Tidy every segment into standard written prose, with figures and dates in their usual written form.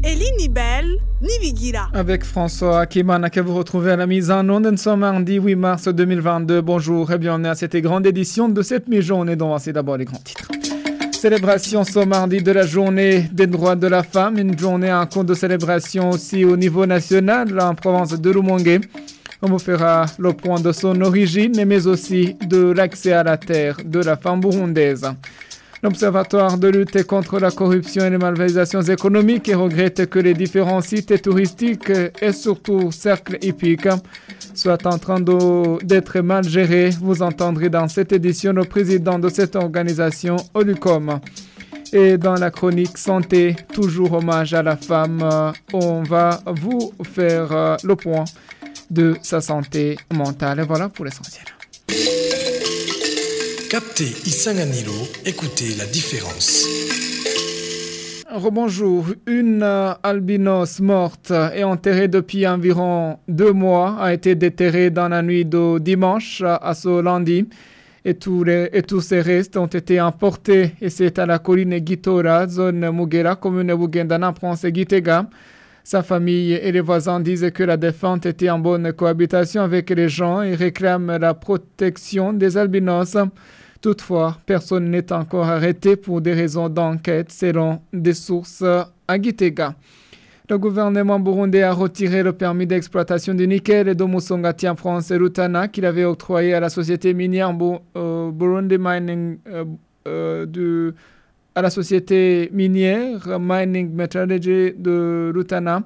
Elie Nibel, Nibigira. Avec François Kimana que vous retrouvez à la mise en onde. Nous sommes mardi 8 mars 2022. Bonjour et bienvenue à cette grande édition de cette mi-journée dont voici d'abord les grands titres. Célébration ce mardi de la journée des droits de la femme. Une journée en compte de célébration aussi au niveau national en province de Rumongue. On vous fera le point de son origine mais aussi de l'accès à la terre de la femme burundaise. L'Observatoire de lutte contre la corruption et les malversations économiques regrette que les différents sites touristiques et surtout cercles hippiques soient en train d'être mal gérés. Vous entendrez dans cette édition le président de cette organisation, Olucom. Et dans la chronique santé, toujours hommage à la femme, on va vous faire le point de sa santé mentale. Et voilà pour l'essentiel. Captez Isanganilo, écoutez la différence. Rebonjour. Une albinos morte et enterrée depuis environ 2 mois a été déterrée dans la nuit de dimanche à ce lundi. Et tous ces restes ont été emportés. Et c'est à la colline Gitora, zone Mugera, commune Bugendana, province Gitega. Sa famille et les voisins disent que la défunte était en bonne cohabitation avec les gens et réclament la protection des albinos. Toutefois, personne n'est encore arrêté pour des raisons d'enquête selon des sources à Gitega. Le gouvernement burundais a retiré le permis d'exploitation du nickel de Musongati en France et Rutana qu'il avait octroyé à la société minière Burundi Mining à la société minière Mining Metallurgy de Rutana.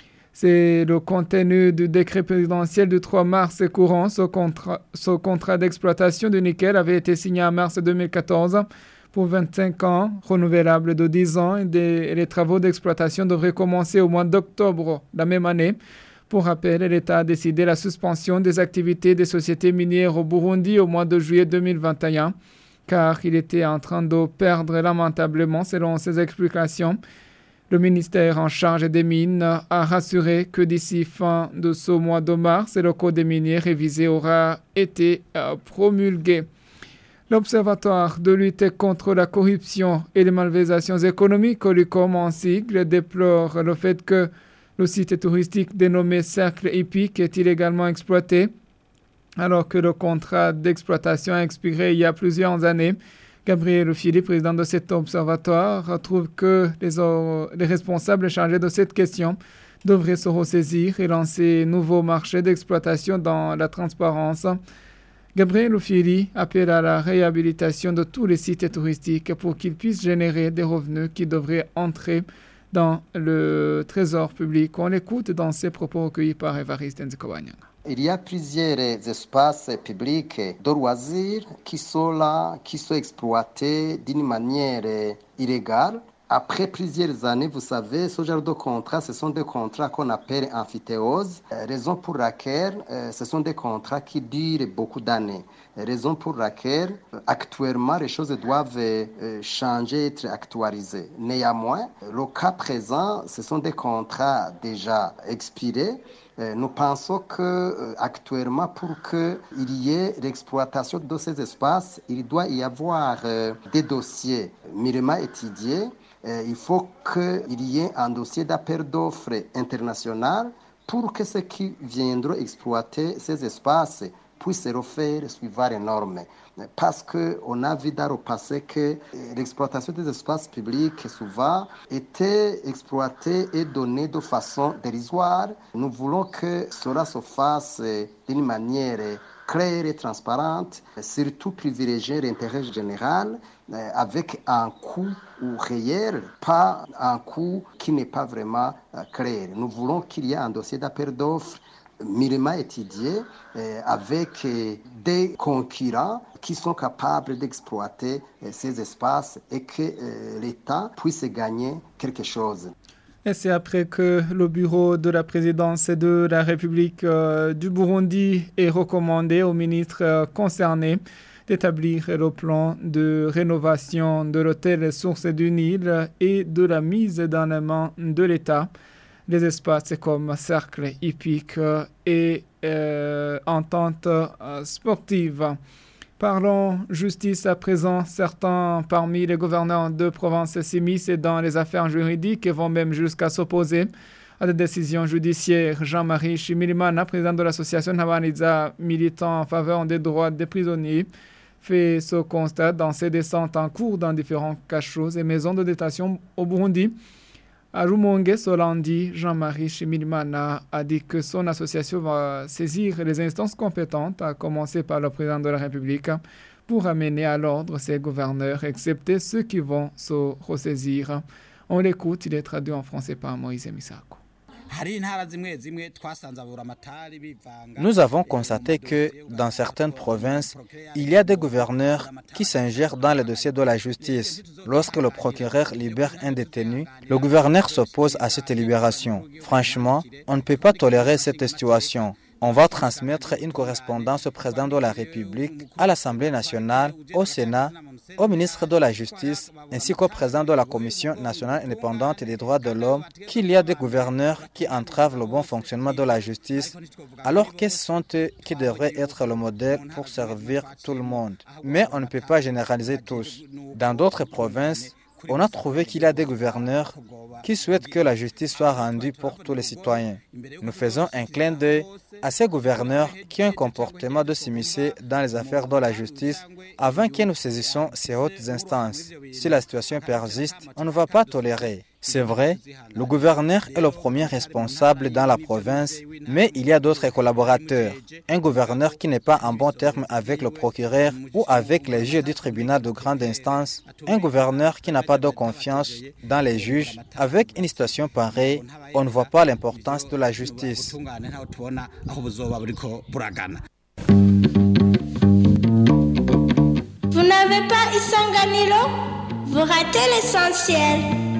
C'est le contenu du décret présidentiel du 3 mars courant. Ce contrat d'exploitation du nickel avait été signé en mars 2014 pour 25 ans, renouvelable de 10 ans. Et les travaux d'exploitation devraient commencer au mois d'octobre la même année. Pour rappel, l'État a décidé la suspension des activités des sociétés minières au Burundi au mois de juillet 2021, car il était en train de perdre lamentablement, selon ses explications. Le ministère en charge des mines a rassuré que d'ici fin de ce mois de mars, le code des miniers révisé aura été promulgué. L'Observatoire de lutte contre la corruption et les malversations économiques, Olucom en sigle, déplore le fait que le site touristique dénommé Cercle Hippique est illégalement exploité, alors que le contrat d'exploitation a expiré il y a plusieurs années. Gabriel Rufyili, président de cet observatoire, trouve que les responsables chargés de cette question devraient se ressaisir et lancer un nouveau marché d'exploitation dans la transparence. Gabriel Rufyili appelle à la réhabilitation de tous les sites touristiques pour qu'ils puissent générer des revenus qui devraient entrer dans le trésor public. On l'écoute dans ses propos recueillis par Évariste Nzikobanyanga. Il y a plusieurs espaces publics de loisirs qui sont là, qui sont exploités d'une manière illégale. Après plusieurs années, vous savez, ce genre de contrats, ce sont des contrats qu'on appelle amphithéoses, raison pour laquelle ce sont des contrats qui durent beaucoup d'années. Raison pour laquelle, actuellement, les choses doivent changer, être actualisées. Néanmoins, le cas présent, ce sont des contrats déjà expirés. Nous pensons qu'actuellement, pour qu'il y ait l'exploitation de ces espaces, il doit y avoir des dossiers mûrement étudiés. Il faut qu'il y ait un dossier d'appel d'offres international pour que ceux qui viendront exploiter ces espaces puissent le faire suivant les normes. Parce qu'on a vu dans le passé que l'exploitation des espaces publics souvent était exploitée et donnée de façon dérisoire. Nous voulons que cela se fasse d'une manière claire et transparente, surtout privilégier l'intérêt général avec un coût réel, pas un coût qui n'est pas vraiment clair. Nous voulons qu'il y ait un dossier d'appel d'offres mûrement étudié avec des concurrents qui sont capables d'exploiter ces espaces et que l'État puisse gagner quelque chose. Et c'est après que le bureau de la présidence de la République du Burundi est recommandé aux ministres concernés d'établir le plan de rénovation de l'hôtel Source du Nil et de la mise dans les mains de l'État des espaces comme cercle hippique et entente sportive. Parlons justice à présent. Certains parmi les gouverneurs de province s'immiscent dans les affaires juridiques et vont même jusqu'à s'opposer à des décisions judiciaires. Jean-Marie Shimirimana, président de l'association Habaniza, militant en faveur des droits des prisonniers, fait ce constat dans ses descentes en cours dans différents cachots et maisons de détention au Burundi. À Rumonge, ce lundi, Jean-Marie Shimirimana a dit que son association va saisir les instances compétentes, à commencer par le président de la République, pour amener à l'ordre ses gouverneurs, excepté ceux qui vont se ressaisir. On l'écoute, il est traduit en français par Moïse Misako. Nous avons constaté que dans certaines provinces, il y a des gouverneurs qui s'ingèrent dans les dossiers de la justice. Lorsque le procureur libère un détenu, le gouverneur s'oppose à cette libération. Franchement, on ne peut pas tolérer cette situation. On va transmettre une correspondance au président de la République, à l'Assemblée nationale, au Sénat, au ministre de la Justice, ainsi qu'au président de la Commission nationale indépendante des droits de l'homme, qu'il y a des gouverneurs qui entravent le bon fonctionnement de la justice, alors que ce sont eux qui devraient être le modèle pour servir tout le monde. Mais on ne peut pas généraliser tous. Dans d'autres provinces, on a trouvé qu'il y a des gouverneurs qui souhaitent que la justice soit rendue pour tous les citoyens. Nous faisons un clin d'œil à ces gouverneurs qui ont un comportement de s'immiscer dans les affaires de la justice avant que nous saisissions ces hautes instances. Si la situation persiste, on ne va pas tolérer. C'est vrai, le gouverneur est le premier responsable dans la province, mais il y a d'autres collaborateurs. Un gouverneur qui n'est pas en bon terme avec le procureur ou avec les juges du tribunal de grande instance, un gouverneur qui n'a pas de confiance dans les juges, avec une situation pareille, on ne voit pas l'importance de la justice. Vous n'avez pas Isanganilo? Vous ratez l'essentiel.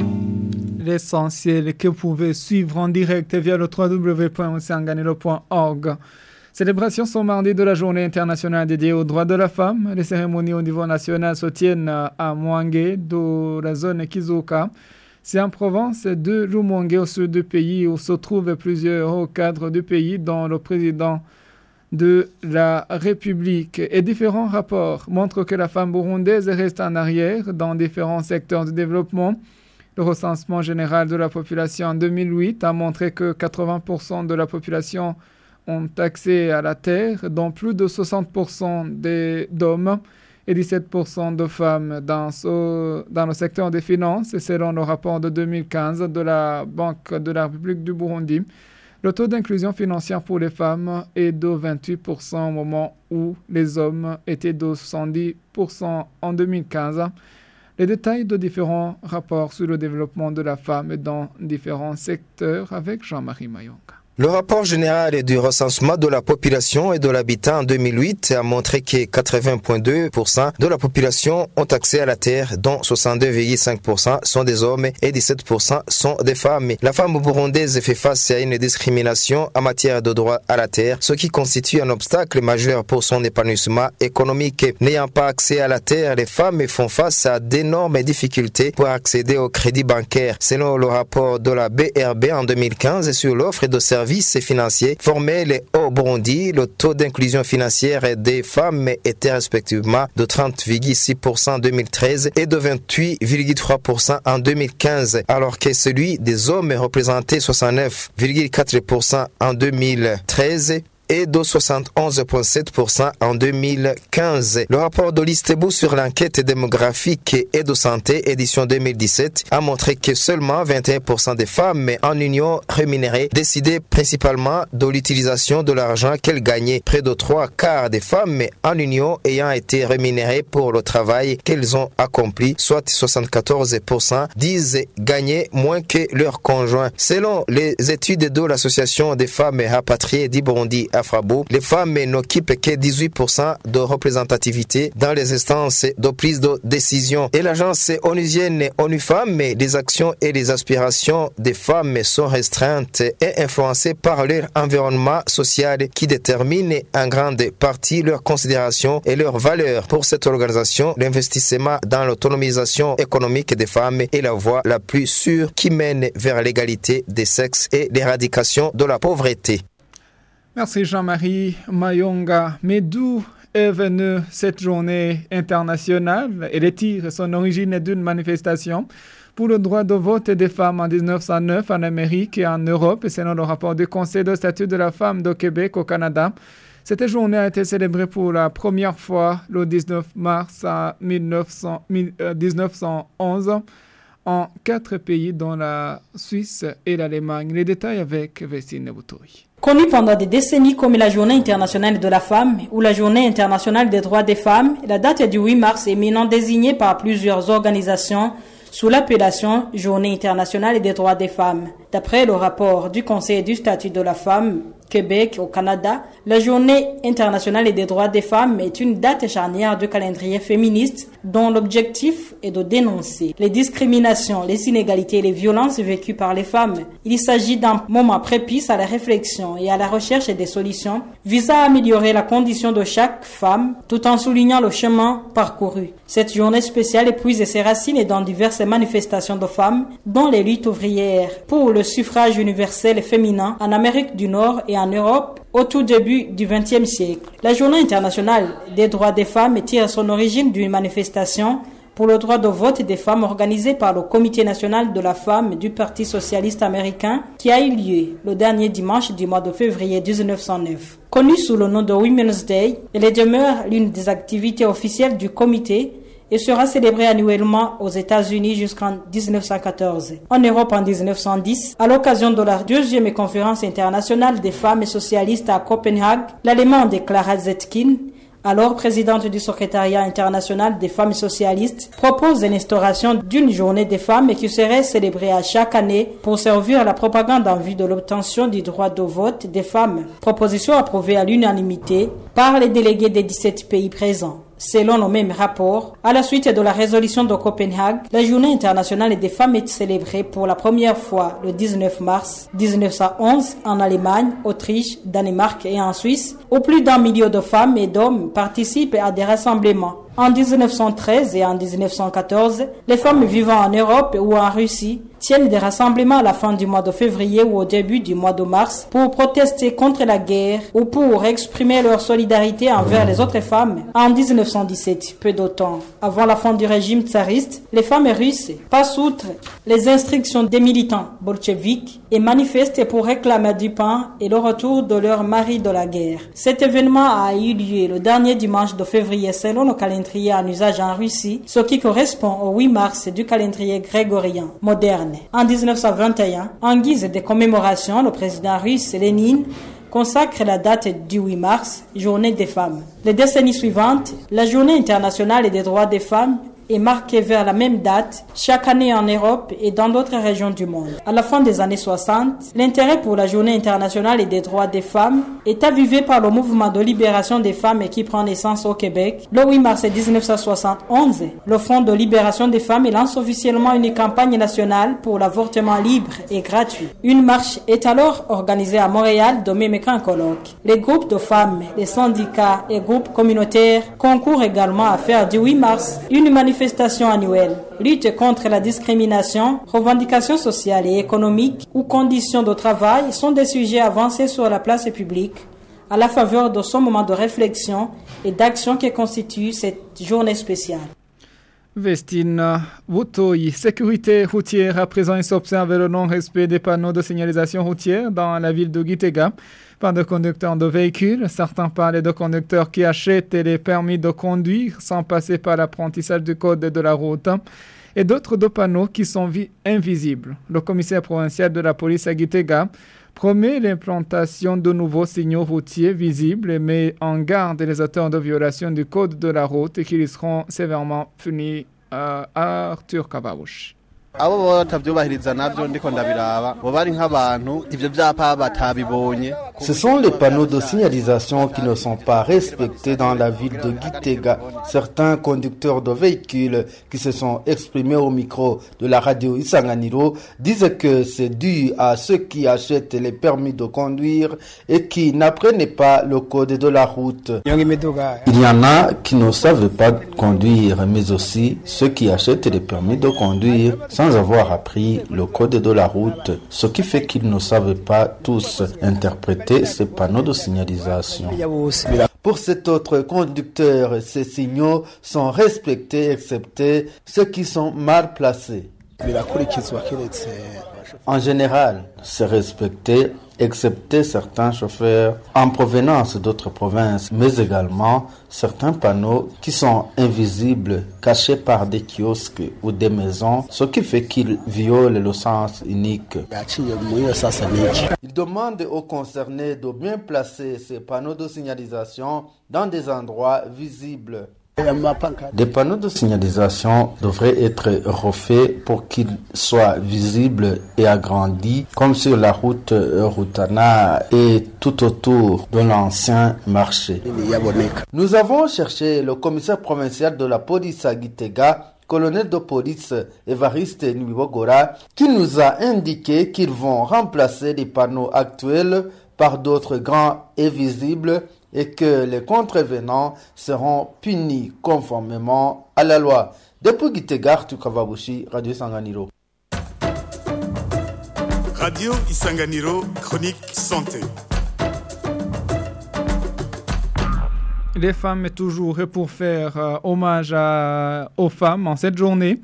L'essentiel que vous pouvez suivre en direct via le www.osanganilo.org. Célébrations ce mardi de la journée internationale dédiée aux droits de la femme. Les cérémonies au niveau national se tiennent à Mwange, de la zone Kizuka. C'est en province de Rumonge, au sud du pays, où se trouvent plusieurs hauts cadres du pays, dont le président de la République. Et différents rapports montrent que la femme burundaise reste en arrière dans différents secteurs de développement. Le recensement général de la population en 2008 a montré que 80% de la population ont accès à la terre, dont plus de 60% d'hommes et 17% de femmes dans le secteur des finances, selon le rapport de 2015 de la Banque de la République du Burundi. Le taux d'inclusion financière pour les femmes est de 28% au moment où les hommes étaient de 70% en 2015. Les détails de différents rapports sur le développement de la femme dans différents secteurs avec Jean-Marie Mayonga. Le rapport général du recensement de la population et de l'habitat en 2008 a montré que 80,2% de la population ont accès à la terre, dont 62,5% sont des hommes et 17% sont des femmes. La femme burundaise fait face à une discrimination en matière de droit à la terre, ce qui constitue un obstacle majeur pour son épanouissement économique. N'ayant pas accès à la terre, les femmes font face à d'énormes difficultés pour accéder au crédit bancaire. Selon le rapport de la BRB en 2015 sur l'offre de services financiers formels au Burundi, le taux d'inclusion financière des femmes était respectivement de 30,6% en 2013 et de 28,3% en 2015, alors que celui des hommes représentait 69,4% en 2013 et de 71,7% en 2015. Le rapport de l'Istebu sur l'enquête démographique et de santé, édition 2017, a montré que seulement 21% des femmes en union rémunérée décidaient principalement de l'utilisation de l'argent qu'elles gagnaient. Près de 3/4 des femmes en union ayant été rémunérées pour le travail qu'elles ont accompli, soit 74%, disent gagner moins que leurs conjoints. Selon les études de l'Association des femmes rapatriées du Burundi, Afrabo, les femmes n'occupent que 18% de représentativité dans les instances de prise de décision. Et l'agence onusienne ONU Femmes, les actions et les aspirations des femmes sont restreintes et influencées par leur environnement social qui détermine en grande partie leurs considérations et leurs valeurs. Pour cette organisation, l'investissement dans l'autonomisation économique des femmes est la voie la plus sûre qui mène vers l'égalité des sexes et l'éradication de la pauvreté. Merci Jean-Marie Mayonga. Mais d'où est venue cette journée internationale? Elle tire son origine d'une manifestation pour le droit de vote des femmes en 1909 en Amérique et en Europe, selon le rapport du Conseil de statut de la femme de Québec au Canada. Cette journée a été célébrée pour la première fois le 19 mars 1911 en 4 pays, dont la Suisse et l'Allemagne. Les détails avec Vestine Boutoui. Connue pendant des décennies comme la Journée internationale de la femme ou la Journée internationale des droits des femmes, la date du 8 mars est maintenant désignée par plusieurs organisations sous l'appellation Journée internationale des droits des femmes. D'après le rapport du Conseil du statut de la femme Québec au Canada, la Journée internationale des droits des femmes est une date charnière du calendrier féministe dont l'objectif est de dénoncer les discriminations, les inégalités et les violences vécues par les femmes. Il s'agit d'un moment propice à la réflexion et à la recherche des solutions visant à améliorer la condition de chaque femme tout en soulignant le chemin parcouru. Cette journée spéciale épuise ses racines dans diverses manifestations de femmes, dont les luttes ouvrières pour le suffrage universel féminin en Amérique du Nord et en Europe au tout début du XXe siècle. La Journée internationale des droits des femmes tire son origine d'une manifestation pour le droit de vote des femmes organisée par le Comité national de la femme du Parti socialiste américain qui a eu lieu le dernier dimanche du mois de février 1909. Connue sous le nom de Women's Day, elle demeure l'une des activités officielles du comité et sera célébrée annuellement aux États-Unis jusqu'en 1914. En Europe en 1910, à l'occasion de la 2e conférence internationale des femmes socialistes à Copenhague, l'Allemande Clara Zetkin, alors présidente du secrétariat international des femmes socialistes, propose l'instauration d'une journée des femmes qui serait célébrée à chaque année pour servir à la propagande en vue de l'obtention du droit de vote des femmes. Proposition approuvée à l'unanimité par les délégués des 17 pays présents. Selon le même rapport, à la suite de la résolution de Copenhague, la Journée internationale des femmes est célébrée pour la première fois le 19 mars 1911 en Allemagne, Autriche, Danemark et en Suisse, où plus d'1 million de femmes et d'hommes participent à des rassemblements. En 1913 et en 1914, les femmes vivant en Europe ou en Russie tiennent des rassemblements à la fin du mois de février ou au début du mois de mars pour protester contre la guerre ou pour exprimer leur solidarité envers les autres femmes. En 1917, peu de temps avant la fin du régime tsariste, les femmes russes passent outre les instructions des militants bolcheviques et manifestent pour réclamer du pain et le retour de leur mari de la guerre. Cet événement a eu lieu le dernier dimanche de février selon le calendrier en usage en Russie, ce qui correspond au 8 mars du calendrier grégorien moderne. En 1921, en guise de commémoration, le président russe Lénine consacre la date du 8 mars, Journée des femmes. Les décennies suivantes, la Journée internationale des droits des femmes est marquée vers la même date chaque année en Europe et dans d'autres régions du monde. À la fin des années 60, l'intérêt pour la Journée internationale des droits des femmes est avivé par le mouvement de libération des femmes qui prend naissance au Québec. Le 8 mars 1971, le Front de libération des femmes lance officiellement une campagne nationale pour l'avortement libre et gratuit. Une marche est alors organisée à Montréal de même qu'un colloque. Les groupes de femmes, les syndicats et groupes communautaires concourent également à faire du 8 mars une manifestation annuelle. Lutte contre la discrimination, revendications sociales et économiques ou conditions de travail sont des sujets avancés sur la place publique à la faveur de ce moment de réflexion et d'action qui constitue cette journée spéciale. Vestine Boutoui, sécurité routière. À présent, il s'observe le non-respect des panneaux de signalisation routière dans la ville de Gitega par des conducteurs de véhicules. Certains parlent de conducteurs qui achètent les permis de conduire sans passer par l'apprentissage du code de la route et d'autres de panneaux qui sont invisibles. Le commissaire provincial de la police à Gitega promet l'implantation de nouveaux signaux routiers visibles et met en garde les auteurs de violation du code de la route et qui seront sévèrement punis à Arthur Kavarouche. Ce sont les panneaux de signalisation qui ne sont pas respectés dans la ville de Gitega. Certains conducteurs de véhicules qui se sont exprimés au micro de la radio Isanganiro disent que c'est dû à ceux qui achètent les permis de conduire et qui n'apprennent pas le code de la route. Il y en a qui ne savent pas conduire, mais aussi ceux qui achètent les permis de conduire sans avoir appris le code de la route, ce qui fait qu'ils ne savent pas tous interpréter ces panneaux de signalisation. Pour cet autre conducteur, ces signaux sont respectés, excepté ceux qui sont mal placés. En général, c'est respecté, excepté certains chauffeurs en provenance d'autres provinces, mais également certains panneaux qui sont invisibles, cachés par des kiosques ou des maisons, ce qui fait qu'ils violent le sens unique. Il demande aux concernés de bien placer ces panneaux de signalisation dans des endroits visibles. Des panneaux de signalisation devraient être refaits pour qu'ils soient visibles et agrandis, comme sur la route Rutana et tout autour de l'ancien marché. Nous avons cherché le commissaire provincial de la police à Gitega, colonel de police Évariste Nibogora, qui nous a indiqué qu'ils vont remplacer les panneaux actuels par d'autres grands et visibles et que les contrevenants seront punis conformément à la loi. Depuis Gitega, Tukavabushi, Radio Isanganiro. Radio Isanganiro, chronique santé. Les femmes est toujours pour faire hommage aux femmes en cette journée.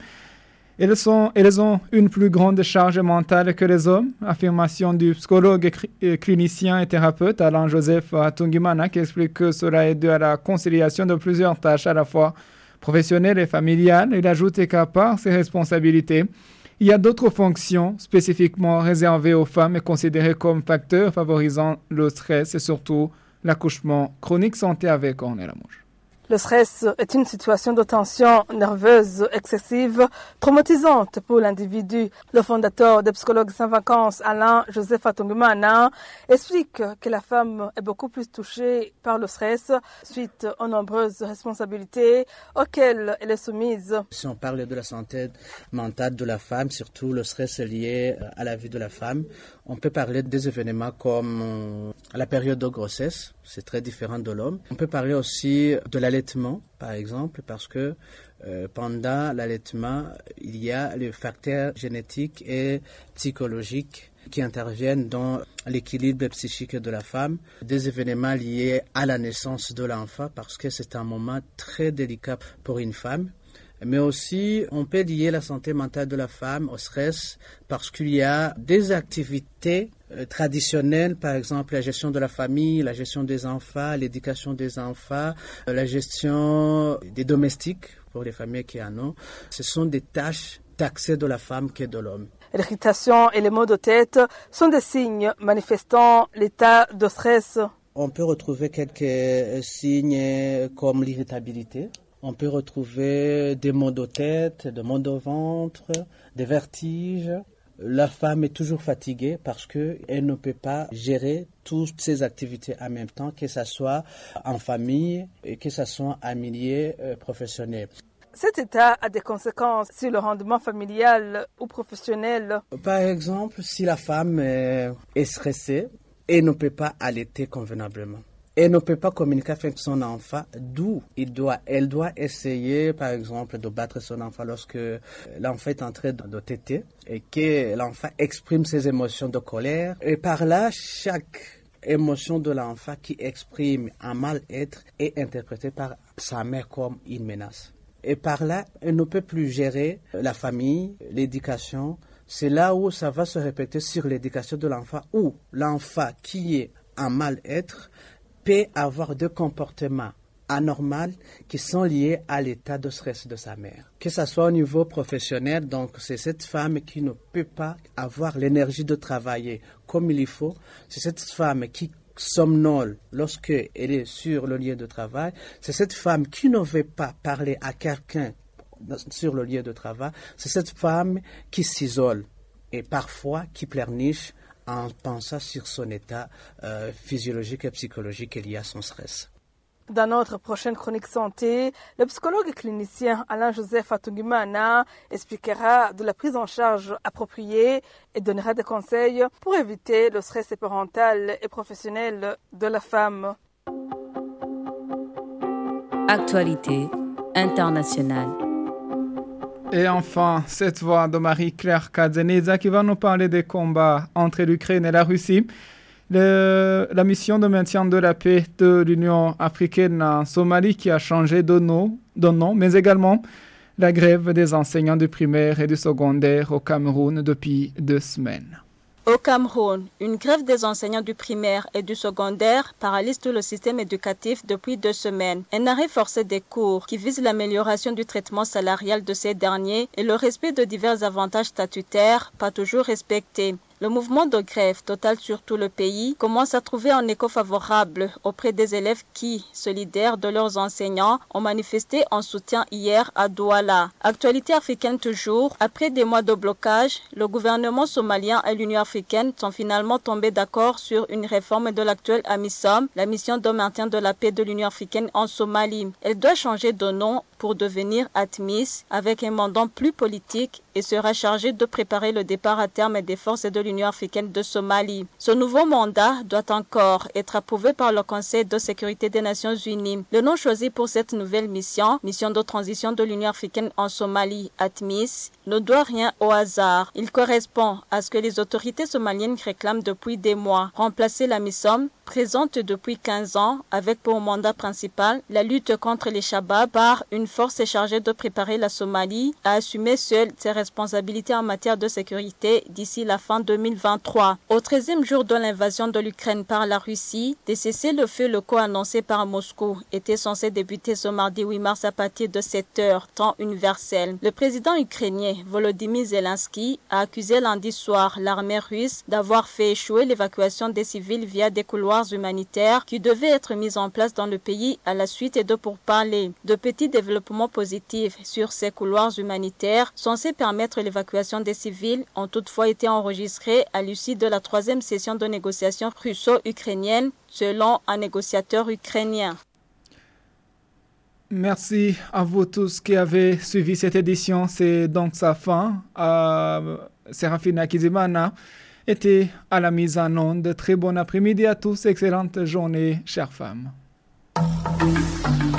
Elles ont une plus grande charge mentale que les hommes. Affirmation du psychologue clinicien et thérapeute Alain-Joseph Tungimana qui explique que cela est dû à la conciliation de plusieurs tâches à la fois professionnelles et familiales. Il ajoute qu'à part ces responsabilités, il y a d'autres fonctions spécifiquement réservées aux femmes et considérées comme facteurs favorisant le stress et surtout l'accouchement chronique santé avec Ornella Mouche. Le stress est une situation de tension nerveuse excessive, traumatisante pour l'individu. Le fondateur des psychologues sans vacances, Alain-Joseph Tungimana, explique que la femme est beaucoup plus touchée par le stress suite aux nombreuses responsabilités auxquelles elle est soumise. Si on parle de la santé mentale de la femme, surtout le stress lié à la vie de la femme, on peut parler des événements comme la période de grossesse, c'est très différent de l'homme. On peut parler aussi de l'allaitement, par exemple, parce que pendant l'allaitement, il y a les facteurs génétiques et psychologiques qui interviennent dans l'équilibre psychique de la femme, des événements liés à la naissance de l'enfant, parce que c'est un moment très délicat pour une femme. Mais aussi, on peut lier la santé mentale de la femme au stress parce qu'il y a des activités traditionnelles, par exemple la gestion de la famille, la gestion des enfants, l'éducation des enfants, la gestion des domestiques pour les familles qui en ont. Ce sont des tâches taxées de la femme que de l'homme. L'irritation et les maux de tête sont des signes manifestant l'état de stress. On peut retrouver quelques signes comme l'irritabilité. On peut retrouver des maux de tête, des maux de ventre, des vertiges. La femme est toujours fatiguée parce qu'elle ne peut pas gérer toutes ces activités en même temps, que ce soit en famille et que ce soit en milieu professionnel. Cet état a des conséquences sur le rendement familial ou professionnel. Par exemple, si la femme est stressée et ne peut pas allaiter convenablement. Elle ne peut pas communiquer avec son enfant, d'où elle doit essayer, par exemple, de battre son enfant lorsque l'enfant est en train de téter et que l'enfant exprime ses émotions de colère. Et par là, chaque émotion de l'enfant qui exprime un mal-être est interprétée par sa mère comme une menace. Et par là, elle ne peut plus gérer la famille, l'éducation. C'est là où ça va se répéter sur l'éducation de l'enfant, où l'enfant qui est en mal-être peut avoir des comportements anormaux qui sont liés à l'état de stress de sa mère. Que ce soit au niveau professionnel, donc c'est cette femme qui ne peut pas avoir l'énergie de travailler comme il faut. C'est cette femme qui somnole lorsqu'elle est sur le lieu de travail. C'est cette femme qui ne veut pas parler à quelqu'un sur le lieu de travail. C'est cette femme qui s'isole et parfois qui pleurniche en pensant sur son état physiologique et psychologique lié à son stress. Dans notre prochaine chronique santé, le psychologue clinicien Alain-Joseph Tungimana expliquera de la prise en charge appropriée et donnera des conseils pour éviter le stress parental et professionnel de la femme. Actualité internationale. Et enfin, cette voix de Marie-Claire Kadzeneza qui va nous parler des combats entre l'Ukraine et la Russie La mission de maintien de la paix de l'Union africaine en Somalie qui a changé de nom, mais également la grève des enseignants du primaire et du secondaire au Cameroun depuis 2 semaines. Au Cameroun, une grève des enseignants du primaire et du secondaire paralyse tout le système éducatif depuis 2 semaines. Un arrêt forcé des cours qui vise l'amélioration du traitement salarial de ces derniers et le respect de divers avantages statutaires pas toujours respectés. Le mouvement de grève total sur tout le pays commence à trouver un écho favorable auprès des élèves qui, solidaires de leurs enseignants, ont manifesté en soutien hier à Douala. Actualité africaine toujours, après des mois de blocage, le gouvernement somalien et l'Union africaine sont finalement tombés d'accord sur une réforme de l'actuelle AMISOM, la mission de maintien de la paix de l'Union africaine en Somalie. Elle doit changer de nom pour devenir ATMIS avec un mandat plus politique et sera chargée de préparer le départ à terme des forces de l'Union africaine de Somalie. Ce nouveau mandat doit encore être approuvé par le Conseil de sécurité des Nations Unies. Le nom choisi pour cette nouvelle mission de transition de l'Union africaine en Somalie, ATMIS, ne doit rien au hasard. Il correspond à ce que les autorités somaliennes réclament depuis des mois. Remplacer la MISOM, présente depuis 15 ans, avec pour mandat principal la lutte contre les Shabab par une force chargée de préparer la Somalie à assumer seule ses responsabilités en matière de sécurité d'ici la fin 2023. Au 13e jour de l'invasion de l'Ukraine par la Russie, des cessez-le-feu locaux annoncés par Moscou étaient censés débuter ce mardi 8 mars à partir de 7h, temps universel. Le président ukrainien Volodymyr Zelensky a accusé lundi soir l'armée russe d'avoir fait échouer l'évacuation des civils via des couloirs humanitaires qui devaient être mis en place dans le pays à la suite de pourparlers. De petits développements positifs sur ces couloirs humanitaires censés permettre l'évacuation des civils ont toutefois été enregistrés à l'issue de la 3e session de négociation russo-ukrainienne, selon un négociateur ukrainien. Merci à vous tous qui avez suivi cette édition. C'est donc sa fin. Serafina Kizimana était à la mise en onde. Très bon après-midi à tous. Excellente journée, chères femmes.